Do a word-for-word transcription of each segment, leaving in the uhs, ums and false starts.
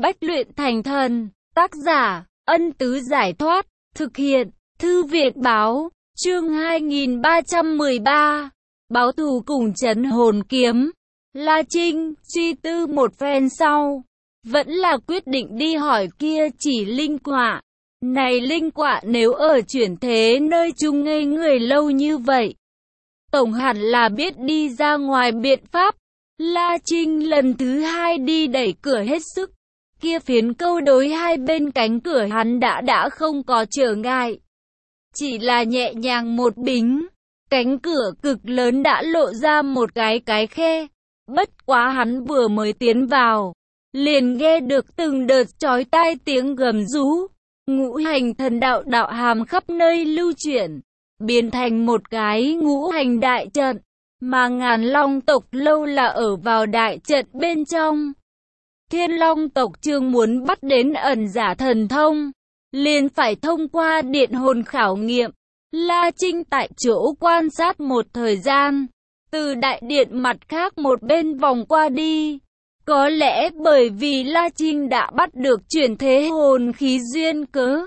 bách luyện thành thần. Tác giả, Ân Tứ Giải Thoát. Thực hiện, Thư viện Báo. Chương hai nghìn ba trăm mười ba. Báo thù cùng trấn hồn kiếm. La Trinh suy tư một phen sau, vẫn là quyết định đi hỏi kia chỉ linh quạ. Này linh quạ nếu ở chuyển thế nơi chung ngây người lâu như vậy, tổng hẳn là biết đi ra ngoài biện pháp. La Trinh lần thứ hai đi đẩy cửa hết sức. Kia phiến câu đối hai bên cánh cửa hắn đã đã không có trở ngại. Chỉ là nhẹ nhàng một bính, cánh cửa cực lớn đã lộ ra một cái cái khe. Bất quá hắn vừa mới tiến vào, liền nghe được từng đợt chói tai tiếng gầm rú. Ngũ hành thần đạo đạo hàm khắp nơi lưu chuyển, biến thành một cái ngũ hành đại trận, mà ngàn long tộc lâu là ở vào đại trận bên trong. Thiên long tộc chương muốn bắt đến ẩn giả thần thông, liền phải thông qua điện hồn khảo nghiệm. La Trinh tại chỗ quan sát một thời gian, từ đại điện mặt khác một bên vòng qua đi. Có lẽ bởi vì La Trinh đã bắt được chuyển thế hồn khí duyên cớ,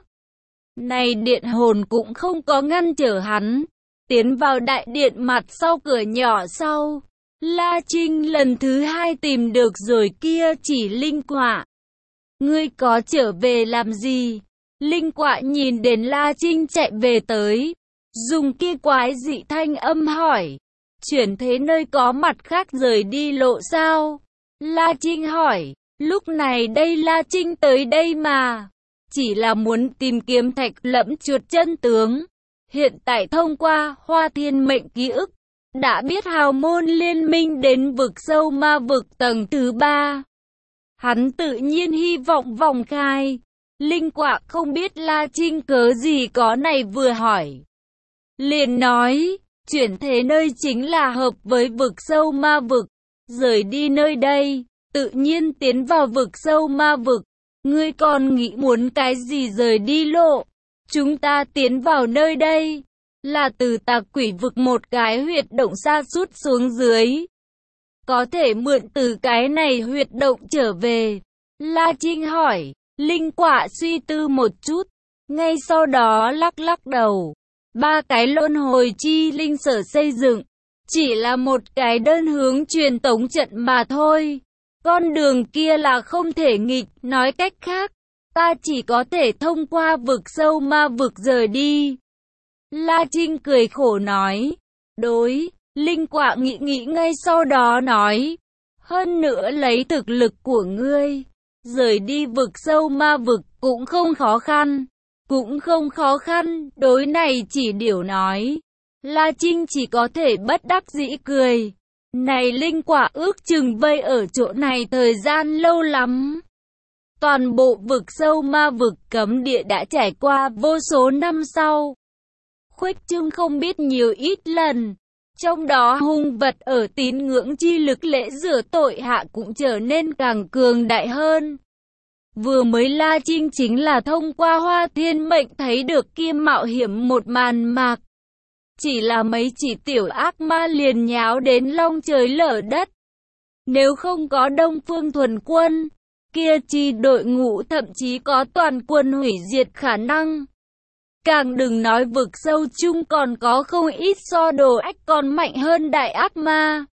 này điện hồn cũng không có ngăn trở hắn. Tiến vào đại điện mặt sau cửa nhỏ sau, La Trinh lần thứ hai tìm được rồi kia chỉ linh quạ. Ngươi có trở về làm gì? Linh quạ nhìn đến La Trinh chạy về tới, dùng kia quái dị thanh âm hỏi. Chuyển thế nơi có mặt khác rời đi lộ sao? La Trinh hỏi. Lúc này đây La Trinh tới đây mà, chỉ là muốn tìm kiếm thạch lẫm chuột chân tướng. Hiện tại thông qua Hoa Thiên Mệnh ký ức, đã biết hào môn liên minh đến vực sâu ma vực tầng thứ ba. Hắn tự nhiên hy vọng vòng khai. Linh quạ không biết La Trinh cớ gì có này vừa hỏi, liền nói, chuyển thế nơi chính là hợp với vực sâu ma vực. Rời đi nơi đây, tự nhiên tiến vào vực sâu ma vực. Ngươi còn nghĩ muốn cái gì rời đi lộ? Chúng ta tiến vào nơi đây, là từ tà quỷ vực một cái huyệt động xa sút xuống dưới. Có thể mượn từ cái này huyệt động trở về. La Trinh hỏi. Linh quạ suy tư một chút, ngay sau đó lắc lắc đầu. Ba cái luân hồi chi linh sở xây dựng, chỉ là một cái đơn hướng truyền tống trận mà thôi. Con đường kia là không thể nghịch, nói cách khác, ta chỉ có thể thông qua vực sâu ma vực rời đi. La Trinh cười khổ nói. Đối, linh quạ nghĩ nghĩ ngay sau đó nói. Hơn nữa lấy thực lực của ngươi, rời đi vực sâu ma vực cũng không khó khăn. Cũng không khó khăn, đối này chỉ điều nói. La Trinh chỉ có thể bất đắc dĩ cười. Này linh quả ước chừng vây ở chỗ này thời gian lâu lắm. Toàn bộ vực sâu ma vực cấm địa đã trải qua vô số năm sau, khuếch trương không biết nhiều ít lần. Trong đó hung vật ở tín ngưỡng chi lực lễ rửa tội hạ cũng trở nên càng cường đại hơn. Vừa mới La Trinh chính là thông qua Hoa Thiên Mệnh thấy được kia mạo hiểm một màn mạc. Chỉ là mấy chỉ tiểu ác ma liền nháo đến long trời lở đất. Nếu không có Đông Phương Thuần Quân, kia chi đội ngũ thậm chí có toàn quân hủy diệt khả năng. Càng đừng nói vực sâu chung còn có không ít so đồ ách còn mạnh hơn đại ác ma.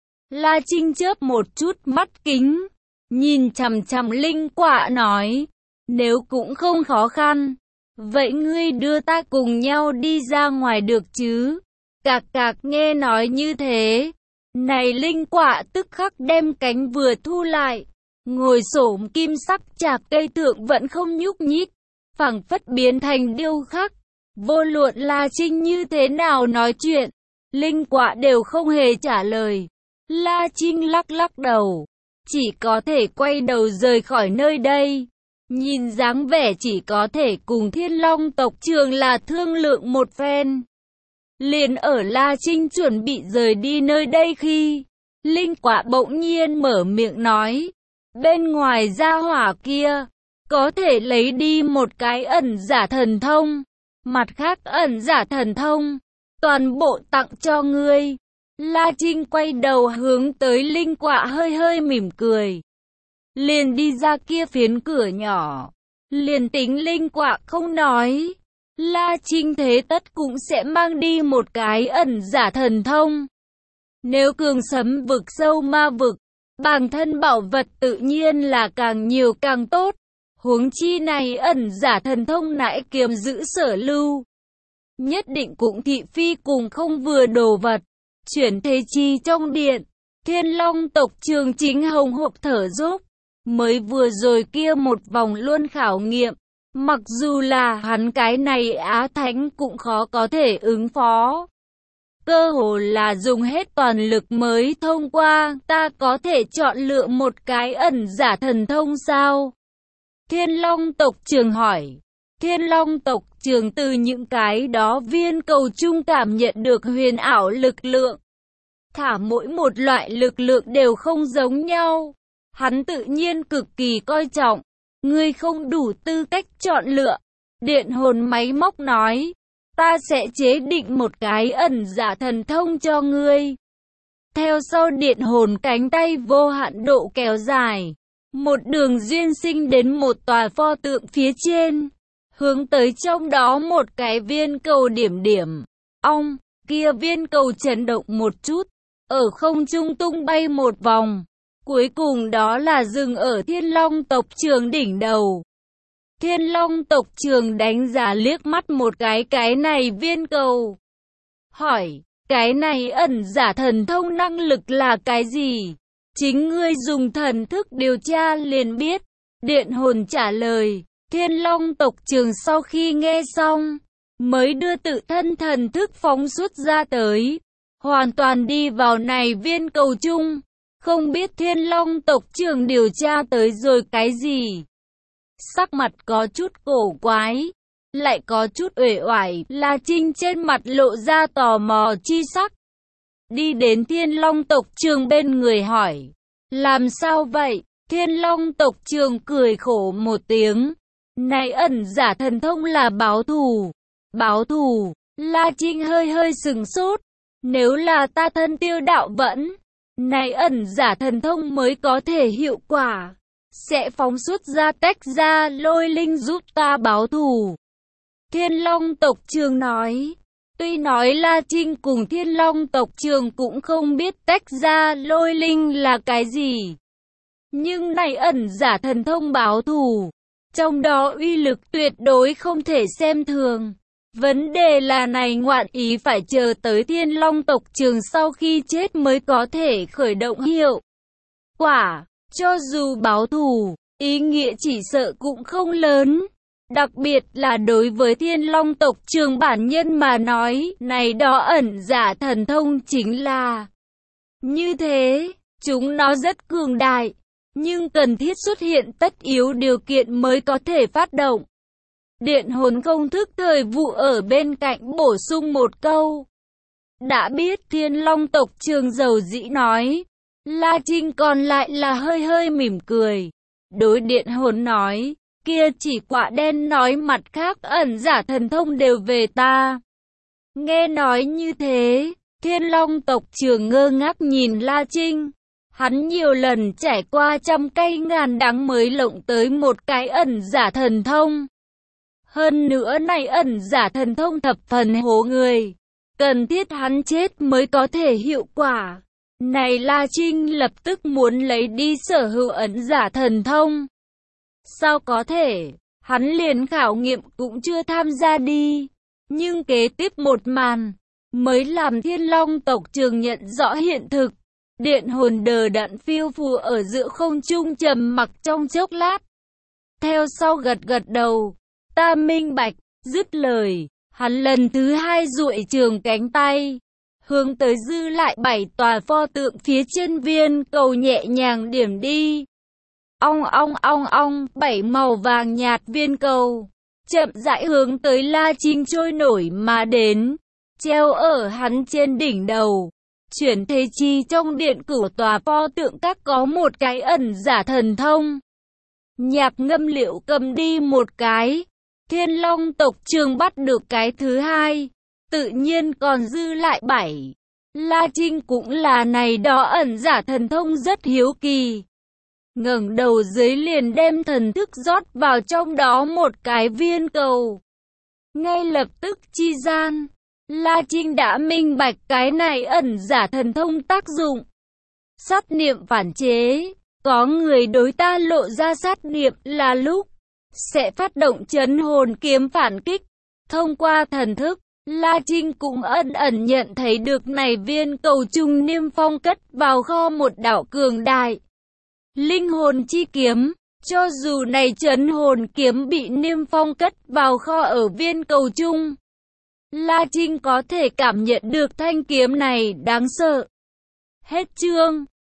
La Trinh chớp một chút mắt kính, nhìn chằm chằm linh quạ nói, nếu cũng không khó khăn, vậy ngươi đưa ta cùng nhau đi ra ngoài được chứ? Cạc cạc nghe nói như thế, này linh quạ tức khắc đem cánh vừa thu lại, ngồi xổm kim sắc chạc cây thượng vẫn không nhúc nhích, phảng phất biến thành điêu khắc. Vô luận La Trinh như thế nào nói chuyện, linh quạ đều không hề trả lời. La Trinh lắc lắc đầu, chỉ có thể quay đầu rời khỏi nơi đây. Nhìn dáng vẻ chỉ có thể cùng Thiên Long tộc trường là thương lượng một phen. Liền ở La Trinh chuẩn bị rời đi nơi đây khi, linh quạ bỗng nhiên mở miệng nói, bên ngoài gia hỏa kia, có thể lấy đi một cái ẩn giả thần thông, mặt khác ẩn giả thần thông, toàn bộ tặng cho ngươi. La Trinh quay đầu hướng tới linh quạ hơi hơi mỉm cười. liền đi ra kia phiến cửa nhỏ. Liền tính linh quạ không nói, La Trinh thế tất cũng sẽ mang đi một cái ẩn giả thần thông. Nếu cường sấm vực sâu ma vực, bản thân bảo vật tự nhiên là càng nhiều càng tốt. Huống chi này ẩn giả thần thông nãi kiếm giữ sở lưu. Nhất định cũng thị phi cùng không vừa đồ vật. Chuyển thế chi trong điện, Thiên Long tộc Trường Chính hồng hộc thở dốc. Mới vừa rồi kia một vòng luôn khảo nghiệm. Mặc dù là hắn cái này Á Thánh cũng khó có thể ứng phó. Cơ hồ là dùng hết toàn lực mới thông qua, ta có thể chọn lựa một cái ẩn giả thần thông sao? Thiên Long tộc Trường hỏi. Thiên Long tộc Trường từ những cái đó viên cầu chung cảm nhận được huyền ảo lực lượng. Thả mỗi một loại lực lượng đều không giống nhau. Hắn tự nhiên cực kỳ coi trọng. Ngươi không đủ tư cách chọn lựa. Điện hồn máy móc nói. Ta sẽ chế định một cái ẩn giả thần thông cho ngươi. Theo sau điện hồn cánh tay vô hạn độ kéo dài. Một đường duyên sinh đến một tòa pho tượng phía trên. Hướng tới trong đó một cái viên cầu điểm điểm. Ong, kia viên cầu chấn động một chút. Ở không trung tung bay một vòng. Cuối cùng đó là dừng ở Thiên Long tộc Trường đỉnh đầu. Thiên Long tộc Trường đánh giá liếc mắt một cái cái này viên cầu. Hỏi, cái này ẩn giả thần thông năng lực là cái gì? Chính ngươi dùng thần thức điều tra liền biết. Điện hồn trả lời. Thiên Long tộc Trường sau khi nghe xong, mới đưa tự thân thần thức phóng xuất ra tới. Hoàn toàn đi vào này viên cầu chung. Không biết Thiên Long tộc Trường điều tra tới rồi cái gì. Sắc mặt có chút cổ quái, lại có chút uể oải, La Trinh trên mặt lộ ra tò mò chi sắc. Đi đến Thiên Long tộc Trường bên người hỏi, làm sao vậy? Thiên Long tộc Trường cười khổ một tiếng, này ẩn giả thần thông là báo thù. Báo thù? La Trinh hơi hơi sừng sốt, nếu là ta thân tiêu đạo vẫn, này ẩn giả thần thông mới có thể hiệu quả. Sẽ phóng xuất ra tách ra lôi linh giúp ta báo thù. Thiên Long tộc Trường nói. Tuy nói La Trinh cùng Thiên Long tộc Trường cũng không biết tách ra lôi linh là cái gì. Nhưng này ẩn giả thần thông báo thù. Trong đó uy lực tuyệt đối không thể xem thường. Vấn đề là này ngoạn ý phải chờ tới Thiên Long tộc Trường sau khi chết mới có thể khởi động hiệu quả. Cho dù báo thù, ý nghĩa chỉ sợ cũng không lớn. Đặc biệt là đối với Thiên Long tộc Trường bản nhân mà nói, này đó ẩn giả thần thông chính là như thế. Chúng nó rất cường đại, nhưng cần thiết xuất hiện tất yếu điều kiện mới có thể phát động. Điện hồn công thức thời vụ ở bên cạnh bổ sung một câu. Đã biết Thiên Long tộc Trường dầu dĩ nói. La Trinh còn lại là hơi hơi mỉm cười. Đối điện hồn nói, kia chỉ quả đen nói mặt khác ẩn giả thần thông đều về ta. Nghe nói như thế, Thiên Long tộc Trường ngơ ngác nhìn La Trinh. Hắn nhiều lần trải qua trăm cây ngàn đắng mới lộng tới một cái ẩn giả thần thông. Hơn nữa này ẩn giả thần thông thập phần hố người. Cần thiết hắn chết mới có thể hiệu quả. Này La Trinh lập tức muốn lấy đi sở hữu ẩn giả thần thông. Sao có thể, hắn liền khảo nghiệm cũng chưa tham gia đi. Nhưng kế tiếp một màn, mới làm Thiên Long tộc Trường nhận rõ hiện thực. Điện hồn đờ đẫn phiêu phù ở giữa không trung trầm mặc trong chốc lát. Theo sau gật gật đầu, ta minh bạch, dứt lời, hắn lần thứ hai duỗi trường cánh tay. Hướng tới dư lại bảy tòa pho tượng phía trên viên cầu nhẹ nhàng điểm đi. Ong ong ong ong, bảy màu vàng nhạt viên cầu. Chậm rãi hướng tới La Trinh trôi nổi mà đến. Treo ở hắn trên đỉnh đầu. Chuyển thế chi trong điện cửu tòa pho tượng các có một cái ẩn giả thần thông. Nhạc ngâm liệu cầm đi một cái. Thiên Long tộc Trường bắt được cái thứ hai. Tự nhiên còn dư lại bảy. La Trinh cũng là này đó ẩn giả thần thông rất hiếu kỳ. ngẩng đầu dưới liền đem thần thức rót vào trong đó một cái viên cầu. Ngay lập tức chi gian, La Trinh đã minh bạch cái này ẩn giả thần thông tác dụng. Sát niệm phản chế, có người đối ta lộ ra sát niệm là lúc, sẽ phát động chấn hồn kiếm phản kích. Thông qua thần thức, La Trinh cũng ẩn ẩn nhận thấy được này viên cầu trùng Niêm Phong cất vào kho một đạo cường đại linh hồn chi kiếm. Cho dù này chấn hồn kiếm bị Niêm Phong cất vào kho ở viên cầu chung, La Trinh có thể cảm nhận được thanh kiếm này đáng sợ. Hết chương.